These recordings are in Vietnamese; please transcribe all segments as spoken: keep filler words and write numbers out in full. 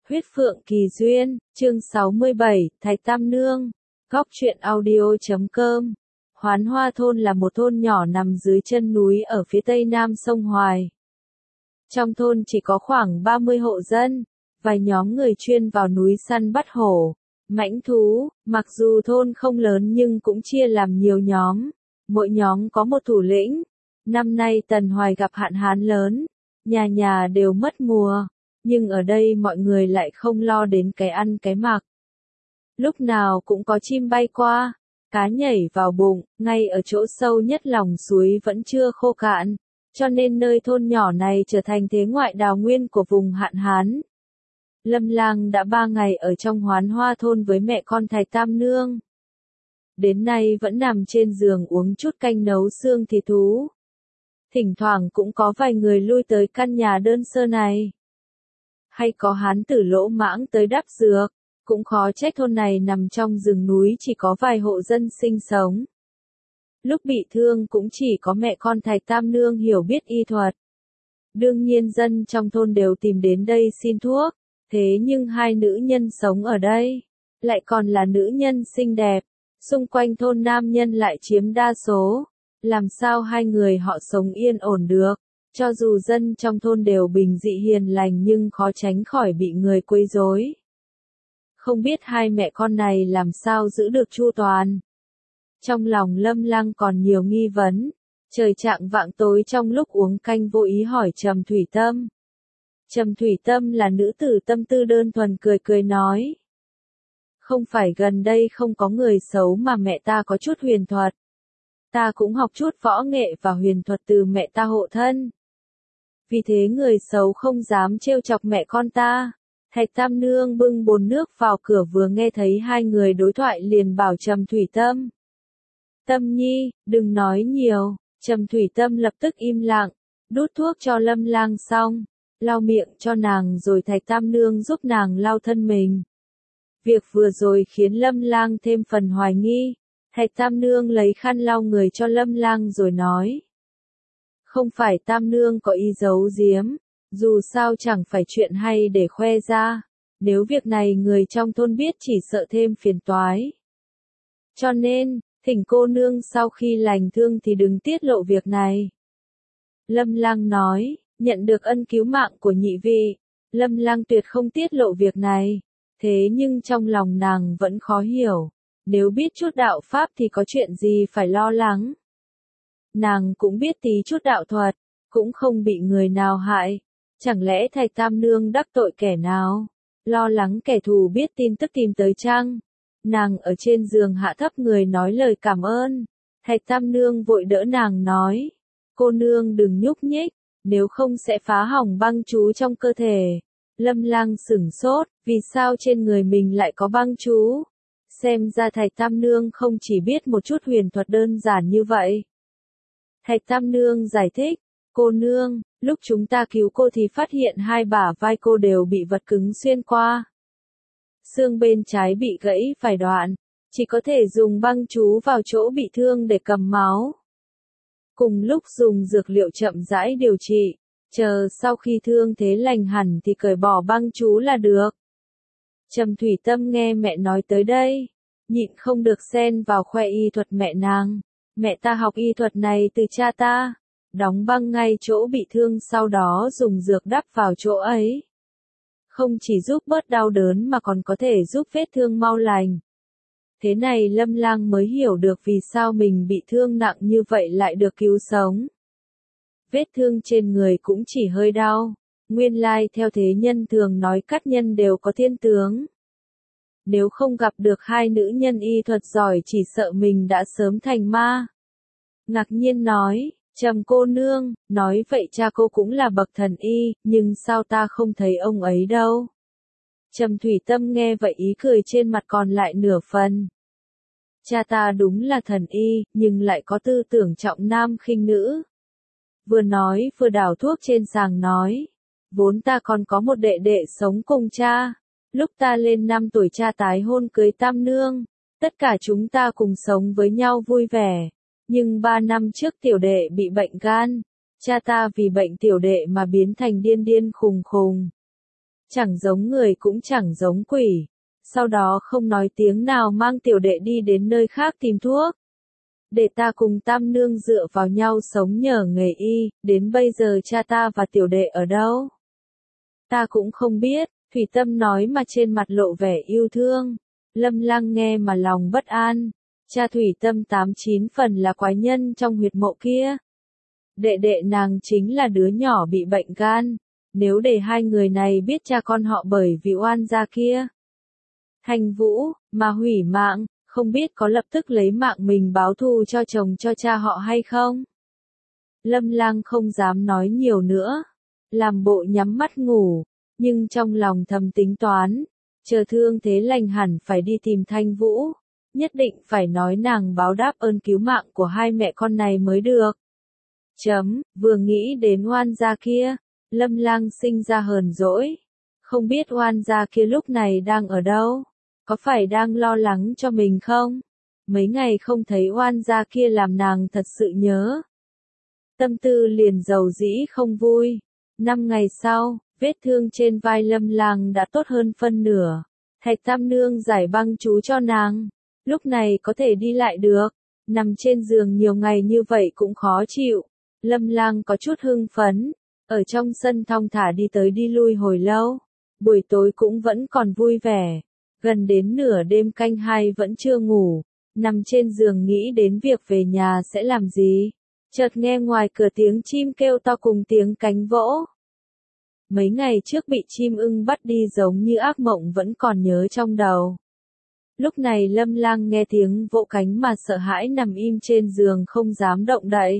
Huyết Phượng Kỳ Duyên, chương sáu mươi bảy, Thạch Tam Nương, Góc truyện audio chấm com. Hoán Hoa Thôn là một thôn nhỏ nằm dưới chân núi ở phía tây nam sông Hoài. Trong thôn chỉ có khoảng ba mươi hộ dân, vài nhóm người chuyên vào núi săn bắt hổ, mãnh thú, mặc dù thôn không lớn nhưng cũng chia làm nhiều nhóm, mỗi nhóm có một thủ lĩnh. Năm nay Tần Hoài gặp hạn hán lớn, nhà nhà đều mất mùa. Nhưng ở đây mọi người lại không lo đến cái ăn cái mặc. Lúc nào cũng có chim bay qua, cá nhảy vào bụng, ngay ở chỗ sâu nhất lòng suối vẫn chưa khô cạn, cho nên nơi thôn nhỏ này trở thành thế ngoại đào nguyên của vùng hạn hán. Lâm Lang đã ba ngày ở trong Hoán Hoa Thôn với mẹ con Thạch Tam Nương. Đến nay vẫn nằm trên giường uống chút canh nấu xương thịt thú. Thỉnh thoảng cũng có vài người lui tới căn nhà đơn sơ này. Hay có hán tử lỗ mãng tới đắp dược, cũng khó trách thôn này nằm trong rừng núi chỉ có vài hộ dân sinh sống. Lúc bị thương cũng chỉ có mẹ con Thạch Tam Nương hiểu biết y thuật. Đương nhiên dân trong thôn đều tìm đến đây xin thuốc, thế nhưng hai nữ nhân sống ở đây, lại còn là nữ nhân xinh đẹp, xung quanh thôn nam nhân lại chiếm đa số, làm sao hai người họ sống yên ổn được. Cho dù dân trong thôn đều bình dị hiền lành nhưng khó tránh khỏi bị người quấy rối. Không biết hai mẹ con này làm sao giữ được chu toàn. Trong lòng Lâm Lang còn nhiều nghi vấn. Trời chạng vạng tối trong lúc uống canh vô ý hỏi Trầm Thủy Tâm. Trầm Thủy Tâm là nữ tử tâm tư đơn thuần cười cười nói. Không phải gần đây không có người xấu mà mẹ ta có chút huyền thuật. Ta cũng học chút võ nghệ và huyền thuật từ mẹ ta hộ thân. Vì thế người xấu không dám trêu chọc mẹ con ta. Thạch Tam Nương bưng bồn nước vào cửa vừa nghe thấy hai người đối thoại liền bảo Trầm Thủy Tâm. Tâm nhi, đừng nói nhiều. Trầm Thủy Tâm lập tức im lặng, đút thuốc cho Lâm Lang xong, lau miệng cho nàng rồi Thạch Tam Nương giúp nàng lau thân mình. Việc vừa rồi khiến Lâm Lang thêm phần hoài nghi. Thạch Tam Nương lấy khăn lau người cho Lâm Lang rồi nói. Không phải Tam Nương có ý giấu giếm, dù sao chẳng phải chuyện hay để khoe ra, nếu việc này người trong thôn biết chỉ sợ thêm phiền toái. Cho nên, thỉnh cô nương sau khi lành thương thì đừng tiết lộ việc này. Lâm Lang nói, nhận được ân cứu mạng của nhị vị, Lâm Lang tuyệt không tiết lộ việc này, thế nhưng trong lòng nàng vẫn khó hiểu, nếu biết chút đạo pháp thì có chuyện gì phải lo lắng. Nàng cũng biết tí chút đạo thuật, cũng không bị người nào hại. Chẳng lẽ Thạch Tam Nương đắc tội kẻ nào? Lo lắng kẻ thù biết tin tức tìm tới chăng? Nàng ở trên giường hạ thấp người nói lời cảm ơn. Thạch Tam Nương vội đỡ nàng nói. Cô nương đừng nhúc nhích, nếu không sẽ phá hỏng băng chú trong cơ thể. Lâm Lang sửng sốt, vì sao trên người mình lại có băng chú? Xem ra Thạch Tam Nương không chỉ biết một chút huyền thuật đơn giản như vậy. Thạch Tam Nương giải thích, cô nương, lúc chúng ta cứu cô thì phát hiện hai bả vai cô đều bị vật cứng xuyên qua. Xương bên trái bị gãy vài đoạn, chỉ có thể dùng băng chú vào chỗ bị thương để cầm máu. Cùng lúc dùng dược liệu chậm rãi điều trị, chờ sau khi thương thế lành hẳn thì cởi bỏ băng chú là được. Trầm Thủy Tâm nghe mẹ nói tới đây, nhịn không được xen vào khoe y thuật mẹ nàng. Mẹ ta học y thuật này từ cha ta, đóng băng ngay chỗ bị thương sau đó dùng dược đắp vào chỗ ấy. Không chỉ giúp bớt đau đớn mà còn có thể giúp vết thương mau lành. Thế này Lâm Lang mới hiểu được vì sao mình bị thương nặng như vậy lại được cứu sống. Vết thương trên người cũng chỉ hơi đau, nguyên lai theo thế nhân thường nói các nhân đều có thiên tướng. Nếu không gặp được hai nữ nhân y thuật giỏi chỉ sợ mình đã sớm thành ma. Ngạc nhiên nói, Trầm cô nương, nói vậy cha cô cũng là bậc thần y, nhưng sao ta không thấy ông ấy đâu. Trầm Thủy Tâm nghe vậy ý cười trên mặt còn lại nửa phần. Cha ta đúng là thần y, nhưng lại có tư tưởng trọng nam khinh nữ. Vừa nói vừa đảo thuốc trên sàng nói, vốn ta còn có một đệ đệ sống cùng cha. Lúc ta lên năm tuổi cha tái hôn cưới Tam Nương, tất cả chúng ta cùng sống với nhau vui vẻ. Nhưng ba năm trước tiểu đệ bị bệnh gan, cha ta vì bệnh tiểu đệ mà biến thành điên điên khùng khùng. chẳng giống người cũng chẳng giống quỷ. Sau đó không nói tiếng nào mang tiểu đệ đi đến nơi khác tìm thuốc. Để ta cùng tam nương dựa vào nhau sống nhờ nghề y, đến bây giờ cha ta và tiểu đệ ở đâu? Ta cũng không biết, Thủy Tâm nói mà trên mặt lộ vẻ yêu thương. Lâm Lang nghe mà lòng bất an. Cha Thủy Tâm tám chín phần là quái nhân trong huyệt mộ kia. Đệ đệ nàng chính là đứa nhỏ bị bệnh gan. Nếu để hai người này biết cha con họ bởi vì oan gia kia Thanh Vũ, mà hủy mạng, không biết có lập tức lấy mạng mình báo thù cho chồng cho cha họ hay không? Lâm Lang không dám nói nhiều nữa, làm bộ nhắm mắt ngủ, nhưng trong lòng thầm tính toán, chờ thương thế lành hẳn phải đi tìm Thanh Vũ, nhất định phải nói nàng báo đáp ơn cứu mạng của hai mẹ con này mới được. Chấm, vừa nghĩ đến oan gia kia, Lâm Lang sinh ra hờn dỗi, không biết oan gia kia lúc này đang ở đâu? Có phải đang lo lắng cho mình không? Mấy ngày không thấy oan gia kia làm nàng thật sự nhớ. Tâm tư liền dầu dĩ không vui. Năm ngày sau, vết thương trên vai Lâm Lang đã tốt hơn phân nửa. Thạch Tam Nương giải băng chú cho nàng. Lúc này có thể đi lại được. Nằm trên giường nhiều ngày như vậy cũng khó chịu. Lâm Lang có chút hưng phấn. Ở trong sân thong thả đi tới đi lui hồi lâu. Buổi tối cũng vẫn còn vui vẻ. Gần đến nửa đêm canh hai vẫn chưa ngủ, nằm trên giường nghĩ đến việc về nhà sẽ làm gì. Chợt nghe ngoài cửa tiếng chim kêu to cùng tiếng cánh vỗ. Mấy ngày trước bị chim ưng bắt đi giống như ác mộng vẫn còn nhớ trong đầu. Lúc này Lâm Lang nghe tiếng vỗ cánh mà sợ hãi nằm im trên giường không dám động đậy.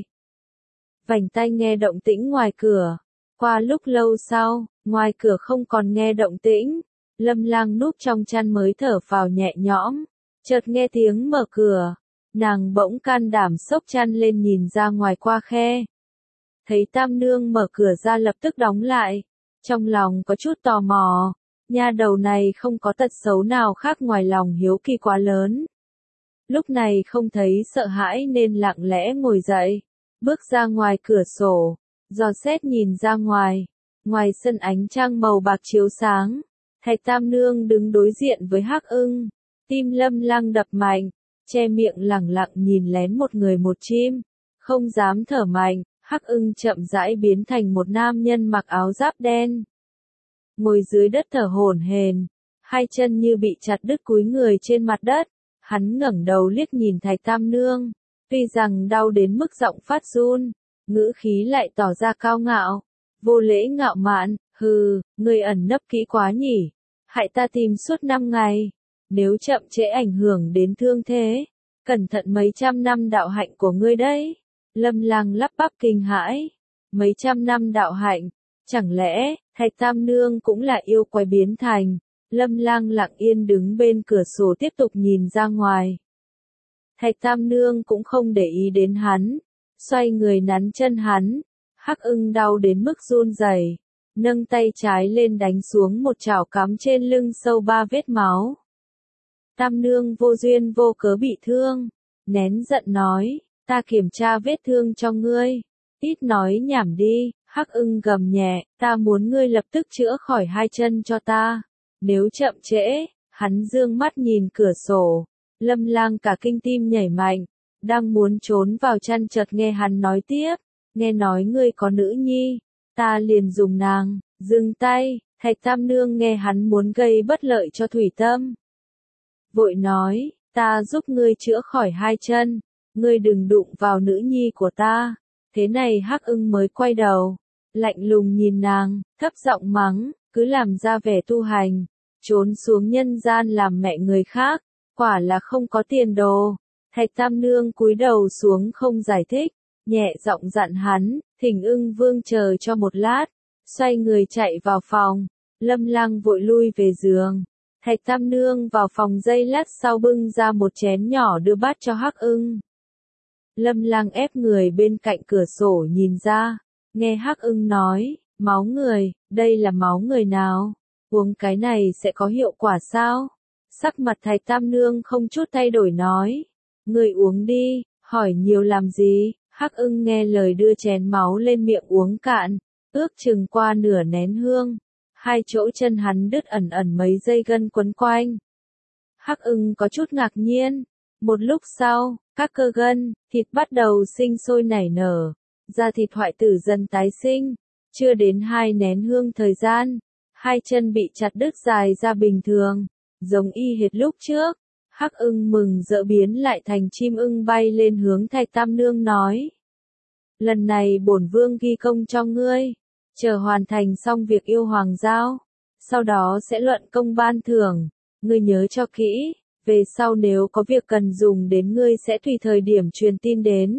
Vành tai nghe động tĩnh ngoài cửa. Qua lúc lâu sau, ngoài cửa không còn nghe động tĩnh. Lâm Lang núp trong chăn mới thở phào nhẹ nhõm, chợt nghe tiếng mở cửa, nàng bỗng can đảm xốc chăn lên nhìn ra ngoài qua khe. Thấy Tam Nương mở cửa ra lập tức đóng lại, trong lòng có chút tò mò, nha đầu này không có tật xấu nào khác ngoài lòng hiếu kỳ quá lớn. Lúc này không thấy sợ hãi nên lặng lẽ ngồi dậy, bước ra ngoài cửa sổ, dò xét nhìn ra ngoài, ngoài sân ánh trăng màu bạc chiếu sáng. Thạch Tam Nương đứng đối diện với Hắc Ưng, tim Lâm Lang đập mạnh, che miệng lẳng lặng nhìn lén một người một chim, không dám thở mạnh. Hắc Ưng chậm rãi biến thành một nam nhân mặc áo giáp đen, ngồi dưới đất thở hổn hển, hai chân như bị chặt đứt cúi người trên mặt đất. Hắn ngẩng đầu liếc nhìn Thạch Tam Nương, tuy rằng đau đến mức giọng phát run, ngữ khí lại tỏ ra cao ngạo, vô lễ ngạo mạn. Hừ, ngươi ẩn nấp kỹ quá nhỉ, hại ta tìm suốt năm ngày, nếu chậm trễ ảnh hưởng đến thương thế, cẩn thận mấy trăm năm đạo hạnh của ngươi đấy. Lâm Lang lắp bắp kinh hãi, mấy trăm năm đạo hạnh, chẳng lẽ Thạch Tam Nương cũng là yêu quái biến thành? Lâm Lang lặng yên đứng bên cửa sổ tiếp tục nhìn ra ngoài. Thạch Tam Nương cũng không để ý đến hắn, xoay người nắn chân hắn. Hắc Ưng đau đến mức run rẩy, nâng tay trái lên đánh xuống một chảo cắm trên lưng sâu ba vết máu. Tam Nương vô duyên vô cớ bị thương, nén giận nói, ta kiểm tra vết thương cho ngươi, ít nói nhảm đi. Hắc Ưng gầm nhẹ, ta muốn ngươi lập tức chữa khỏi hai chân cho ta, nếu chậm trễ. Hắn dương mắt nhìn cửa sổ, Lâm Lang cả kinh tim nhảy mạnh, đang muốn trốn vào chăn chợt nghe hắn nói tiếp, nghe nói ngươi có nữ nhi, ta liền dùng nàng. Dừng tay. Thạch Tam Nương nghe hắn muốn gây bất lợi cho Thủy Tâm, vội nói, ta giúp ngươi chữa khỏi hai chân, ngươi đừng đụng vào nữ nhi của ta. Thế này Hắc Ưng mới quay đầu, lạnh lùng nhìn nàng, thấp giọng mắng, cứ làm ra vẻ tu hành, trốn xuống nhân gian làm mẹ người khác, quả là không có tiền đồ. Thạch Tam Nương cúi đầu xuống không giải thích, nhẹ giọng dặn hắn, thỉnh Ưng Vương chờ cho một lát, xoay người chạy vào phòng. Lâm Lang vội lui về giường. Thạch Tam Nương vào phòng giây lát sau bưng ra một chén nhỏ đưa bát cho Hắc Ưng. Lâm Lang ép người bên cạnh cửa sổ nhìn ra, nghe Hắc Ưng nói, máu người, đây là máu người nào? Uống cái này sẽ có hiệu quả sao? Sắc mặt Thạch Tam Nương không chút thay đổi nói, người uống đi, hỏi nhiều làm gì? Hắc Ưng nghe lời đưa chén máu lên miệng uống cạn, ước chừng qua nửa nén hương. hai chỗ chân hắn đứt ẩn ẩn mấy dây gân quấn quanh. Hắc Ưng có chút ngạc nhiên, một lúc sau, các cơ gân, thịt bắt đầu sinh sôi nảy nở, da thịt hoại tử dần tái sinh, chưa đến hai nén hương thời gian, hai chân bị chặt đứt dài ra bình thường, giống y hệt lúc trước. Hắc Ưng mừng rỡ biến lại thành chim ưng bay lên hướng Thạch Tam Nương nói. Lần này bổn vương ghi công cho ngươi, chờ hoàn thành xong việc yêu hoàng giao, sau đó sẽ luận công ban thưởng, ngươi nhớ cho kỹ, về sau nếu có việc cần dùng đến ngươi sẽ tùy thời điểm truyền tin đến.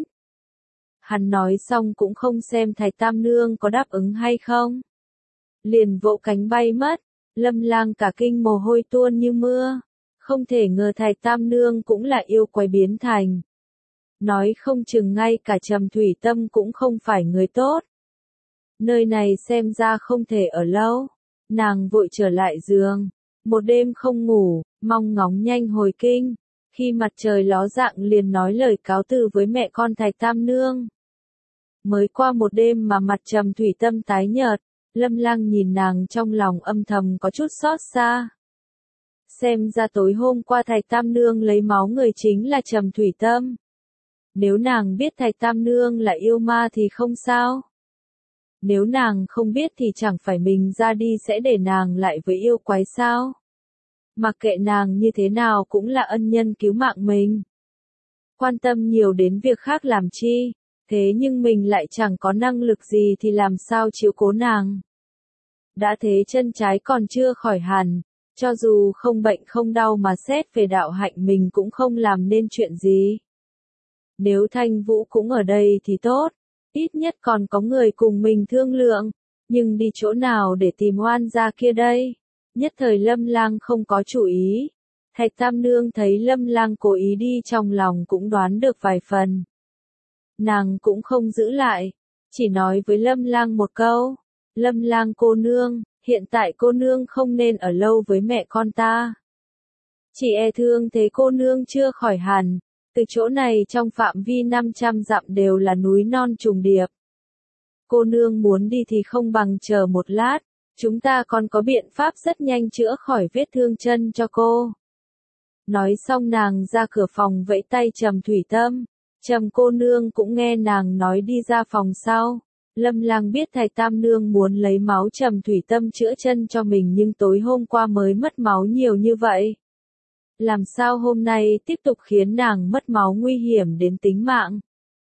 Hắn nói xong cũng không xem Thạch Tam Nương có đáp ứng hay không. Liền vỗ cánh bay mất, Lâm Lang cả kinh mồ hôi tuôn như mưa. Không thể ngờ Thạch Tam Nương cũng là yêu quái biến thành. Nói không chừng ngay cả Trầm Thủy Tâm cũng không phải người tốt. Nơi này xem ra không thể ở lâu. Nàng vội trở lại giường. Một đêm không ngủ, mong ngóng nhanh hồi kinh. Khi mặt trời ló dạng liền nói lời cáo từ với mẹ con Thạch Tam Nương. Mới qua một đêm mà mặt Trầm Thủy Tâm tái nhợt. Lâm Lang nhìn nàng trong lòng âm thầm có chút xót xa. Xem ra tối hôm qua Thạch Tam Nương lấy máu người chính là Trầm Thủy Tâm. Nếu nàng biết Thạch Tam Nương là yêu ma thì không sao. Nếu nàng không biết thì chẳng phải mình ra đi sẽ để nàng lại với yêu quái sao. Mặc kệ nàng như thế nào cũng là ân nhân cứu mạng mình. Quan tâm nhiều đến việc khác làm chi, thế nhưng mình lại chẳng có năng lực gì thì làm sao chiếu cố nàng. Đã thế chân trái còn chưa khỏi hẳn. Cho dù không bệnh không đau mà xét về đạo hạnh mình cũng không làm nên chuyện gì. Nếu Thanh Vũ cũng ở đây thì tốt, ít nhất còn có người cùng mình thương lượng, nhưng đi chỗ nào để tìm oan gia kia đây? Nhất thời Lâm Lang không có chủ ý. Thạch Tam Nương thấy Lâm Lang cố ý đi trong lòng cũng đoán được vài phần. Nàng cũng không giữ lại, chỉ nói với Lâm Lang một câu, Lâm Lang cô nương. Hiện tại cô nương không nên ở lâu với mẹ con ta. Chỉ e thương thế cô nương chưa khỏi hẳn, từ chỗ này trong phạm vi năm trăm dặm đều là núi non trùng điệp. Cô nương muốn đi thì không bằng chờ một lát, chúng ta còn có biện pháp rất nhanh chữa khỏi vết thương chân cho cô. Nói xong nàng ra cửa phòng vẫy tay Trầm Thủy Tâm, Trầm cô nương cũng nghe nàng nói đi ra phòng sau. Lâm Lang biết Thạch Tam Nương muốn lấy máu Trầm Thủy Tâm chữa chân cho mình nhưng tối hôm qua mới mất máu nhiều như vậy. Làm sao hôm nay tiếp tục khiến nàng mất máu nguy hiểm đến tính mạng?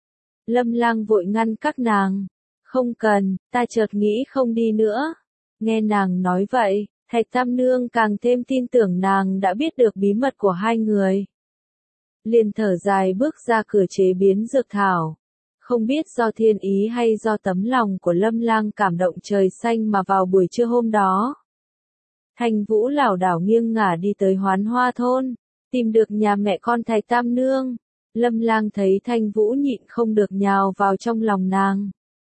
Lâm Lang vội ngăn các nàng. Không cần, ta chợt nghĩ không đi nữa. Nghe nàng nói vậy, Thạch Tam Nương càng thêm tin tưởng nàng đã biết được bí mật của hai người. Liền thở dài bước ra cửa chế biến dược thảo. Không biết do thiên ý hay do tấm lòng của Lâm Lang cảm động trời xanh mà vào buổi trưa hôm đó. Thanh Vũ lảo đảo nghiêng ngả đi tới Hoán Hoa thôn, tìm được nhà mẹ con Thạch Tam Nương. Lâm Lang thấy Thanh Vũ nhịn không được nhào vào trong lòng nàng.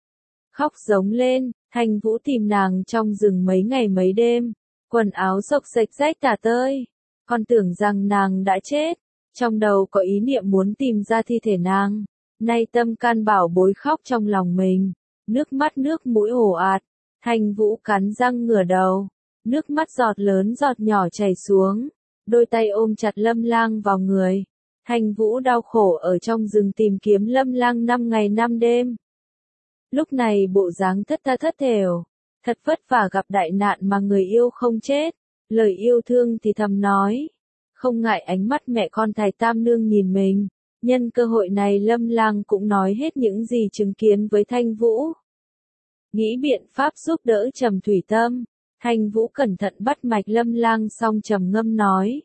Khóc giống lên, Thanh Vũ tìm nàng trong rừng mấy ngày mấy đêm, quần áo xộc xệch rách tả tơi. Con tưởng rằng nàng đã chết, trong đầu có ý niệm muốn tìm ra thi thể nàng. Nay tâm can bảo bối khóc trong lòng mình, nước mắt nước mũi ồ ạt, Thanh Vũ cắn răng ngửa đầu, nước mắt giọt lớn giọt nhỏ chảy xuống, đôi tay ôm chặt Lâm Lang vào người. Thanh Vũ đau khổ ở trong rừng tìm kiếm Lâm Lang năm ngày năm đêm. Lúc này bộ dáng thất tha thất thểu, thật vất vả gặp đại nạn mà người yêu không chết, lời yêu thương thì thầm nói, không ngại ánh mắt mẹ con Thạch Tam Nương nhìn mình. Nhân cơ hội này Lâm Lang cũng nói hết những gì chứng kiến với Thanh Vũ. Nghĩ biện pháp giúp đỡ Trầm Thủy Tâm, Thanh Vũ cẩn thận bắt mạch Lâm Lang xong trầm ngâm nói.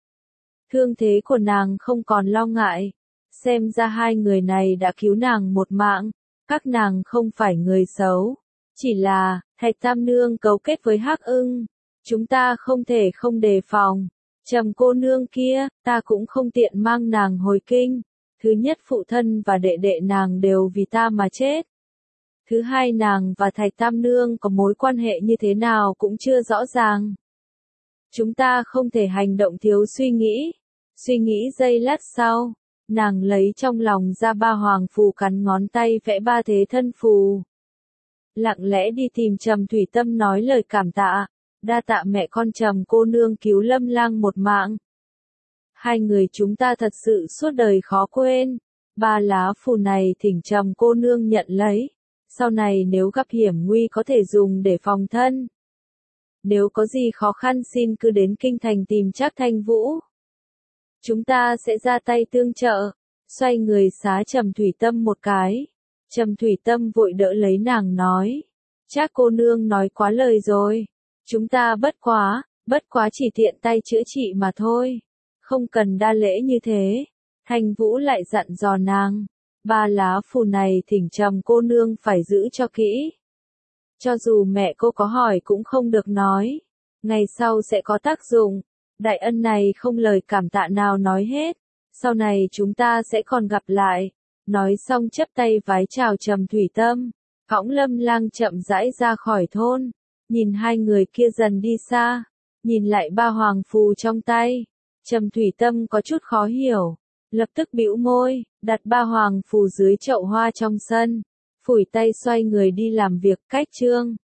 Thương thế của nàng không còn lo ngại, xem ra hai người này đã cứu nàng một mạng, các nàng không phải người xấu, chỉ là, Thạch Tam Nương cấu kết với Hắc Ưng, chúng ta không thể không đề phòng. Trầm cô nương kia, ta cũng không tiện mang nàng hồi kinh. Thứ nhất phụ thân và đệ đệ nàng đều vì ta mà chết. Thứ hai nàng và Thạch Tam Nương có mối quan hệ như thế nào cũng chưa rõ ràng. Chúng ta không thể hành động thiếu suy nghĩ. Suy nghĩ giây lát sau, nàng lấy trong lòng ra ba hoàng phù cắn ngón tay vẽ ba thế thân phù. Lặng lẽ đi tìm Trầm Thủy Tâm nói lời cảm tạ, Đa tạ mẹ con Trầm cô nương cứu Lâm Lang một mạng. Hai người chúng ta thật sự suốt đời khó quên. Ba lá phù này thỉnh Trầm cô nương nhận lấy. Sau này nếu gặp hiểm nguy có thể dùng để phòng thân. Nếu có gì khó khăn xin cứ đến kinh thành tìm Trác Thanh Vũ. Chúng ta sẽ ra tay tương trợ. Xoay người xá Trầm Thủy Tâm một cái. Trầm Thủy Tâm vội đỡ lấy nàng nói. Trác cô nương nói quá lời rồi. Chúng ta bất quá, bất quá chỉ tiện tay chữa trị mà thôi. Không cần đa lễ như thế. Thanh Vũ lại dặn dò nàng. Ba lá phù này thỉnh Trầm cô nương phải giữ cho kỹ. Cho dù mẹ cô có hỏi cũng không được nói. Ngày sau sẽ có tác dụng. Đại ân này không lời cảm tạ nào nói hết. Sau này chúng ta sẽ còn gặp lại. Nói xong chắp tay vái chào Trầm Thủy Tâm. Cõng Lâm Lang chậm rãi ra khỏi thôn. Nhìn hai người kia dần đi xa. Nhìn lại ba hoàng phù trong tay. Trầm Thủy Tâm có chút khó hiểu. Lập tức bĩu môi, đặt ba hoàng phù dưới chậu hoa trong sân. Phủi tay xoay người đi làm việc cách chương.